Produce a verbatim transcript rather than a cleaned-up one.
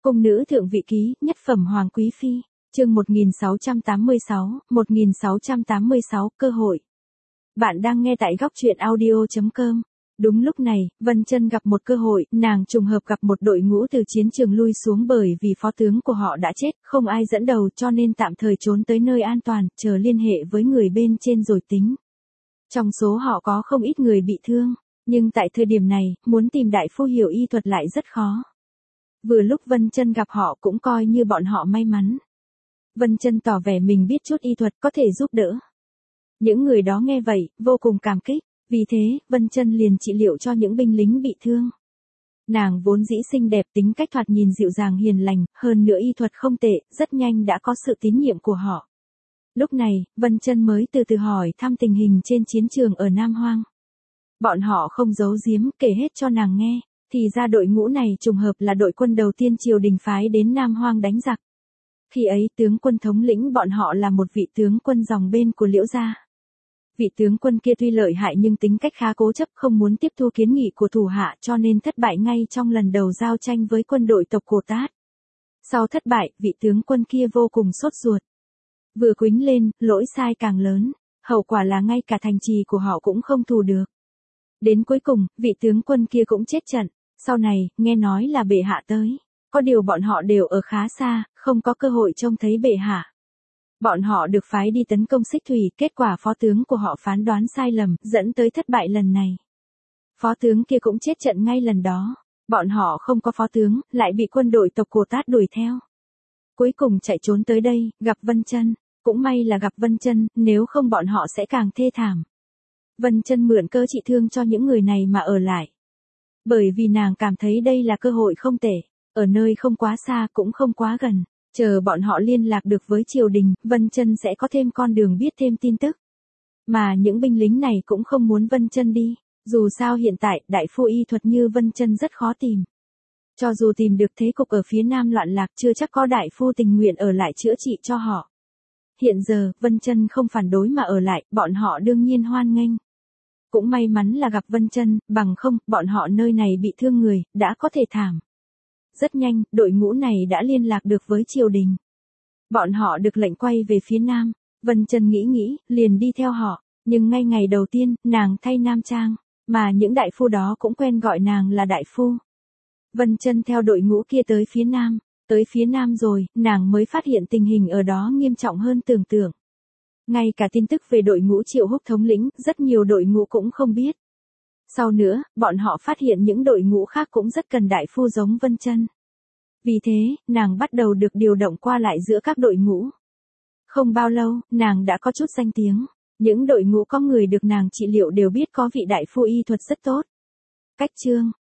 Cung nữ thượng vị ký, nhất phẩm hoàng quý phi, chương một nghìn sáu trăm tám mươi sáu, một nghìn sáu trăm tám mươi sáu, cơ hội. Bạn đang nghe tại góc truyện audio chấm com. Đúng lúc này, Vân Chân gặp một cơ hội, nàng trùng hợp gặp một đội ngũ từ chiến trường lui xuống bởi vì phó tướng của họ đã chết, không ai dẫn đầu cho nên tạm thời trốn tới nơi an toàn, chờ liên hệ với người bên trên rồi tính. Trong số họ có không ít người bị thương, nhưng tại thời điểm này, muốn tìm đại phu hiểu y thuật lại rất khó. Vừa lúc Vân Chân gặp họ cũng coi như bọn họ may mắn. Vân Chân tỏ vẻ mình biết chút y thuật có thể giúp đỡ. Những người đó nghe vậy, vô cùng cảm kích, vì thế, Vân Chân liền trị liệu cho những binh lính bị thương. Nàng vốn dĩ xinh đẹp, tính cách thoạt nhìn dịu dàng hiền lành, hơn nữa y thuật không tệ, rất nhanh đã có sự tín nhiệm của họ. Lúc này, Vân Chân mới từ từ hỏi thăm tình hình trên chiến trường ở Nam Hoang. Bọn họ không giấu giếm, kể hết cho nàng nghe. Thì ra đội ngũ này trùng hợp là đội quân đầu tiên triều đình phái đến Nam Hoang đánh giặc. Khi ấy tướng quân thống lĩnh bọn họ là một vị tướng quân dòng bên của Liễu gia. Vị tướng quân kia tuy lợi hại nhưng tính cách khá cố chấp, không muốn tiếp thu kiến nghị của thủ hạ cho nên thất bại ngay trong lần đầu giao tranh với quân đội tộc Cổ Tát. Sau thất bại, vị tướng quân kia vô cùng sốt ruột. Vừa quýnh lên, lỗi sai càng lớn, hậu quả là ngay cả thành trì của họ cũng không thủ được. Đến cuối cùng, vị tướng quân kia cũng chết trận. Sau này, nghe nói là bệ hạ tới. Có điều bọn họ đều ở khá xa, không có cơ hội trông thấy bệ hạ. Bọn họ được phái đi tấn công Xích Thủy, kết quả phó tướng của họ phán đoán sai lầm, dẫn tới thất bại lần này. Phó tướng kia cũng chết trận ngay lần đó. Bọn họ không có phó tướng, lại bị quân đội tộc Cổ Tát đuổi theo. Cuối cùng chạy trốn tới đây, gặp Vân Chân. Cũng may là gặp Vân Chân, nếu không bọn họ sẽ càng thê thảm. Vân Chân mượn cơ trị thương cho những người này mà ở lại. Bởi vì nàng cảm thấy đây là cơ hội không tệ, ở nơi không quá xa cũng không quá gần, chờ bọn họ liên lạc được với triều đình, Vân Chân sẽ có thêm con đường biết thêm tin tức. Mà những binh lính này cũng không muốn Vân Chân đi, dù sao hiện tại đại phu y thuật như Vân Chân rất khó tìm. Cho dù tìm được thế cục ở phía nam loạn lạc chưa chắc có đại phu tình nguyện ở lại chữa trị cho họ. Hiện giờ, Vân Chân không phản đối mà ở lại, bọn họ đương nhiên hoan nghênh. Cũng may mắn là gặp Vân Chân, bằng không, bọn họ nơi này bị thương người, đã có thể thảm. Rất nhanh, đội ngũ này đã liên lạc được với triều đình. Bọn họ được lệnh quay về phía nam, Vân Chân nghĩ nghĩ, liền đi theo họ, nhưng ngay ngày đầu tiên, nàng thay nam trang, mà những đại phu đó cũng quen gọi nàng là đại phu. Vân Chân theo đội ngũ kia tới phía nam, tới phía nam rồi, nàng mới phát hiện tình hình ở đó nghiêm trọng hơn tưởng tượng. Ngay cả tin tức về đội ngũ Triệu Húc thống lĩnh, rất nhiều đội ngũ cũng không biết. Sau nữa, bọn họ phát hiện những đội ngũ khác cũng rất cần đại phu giống Vân Chân. Vì thế, nàng bắt đầu được điều động qua lại giữa các đội ngũ. Không bao lâu, nàng đã có chút danh tiếng. Những đội ngũ có người được nàng trị liệu đều biết có vị đại phu y thuật rất tốt. Cách chương,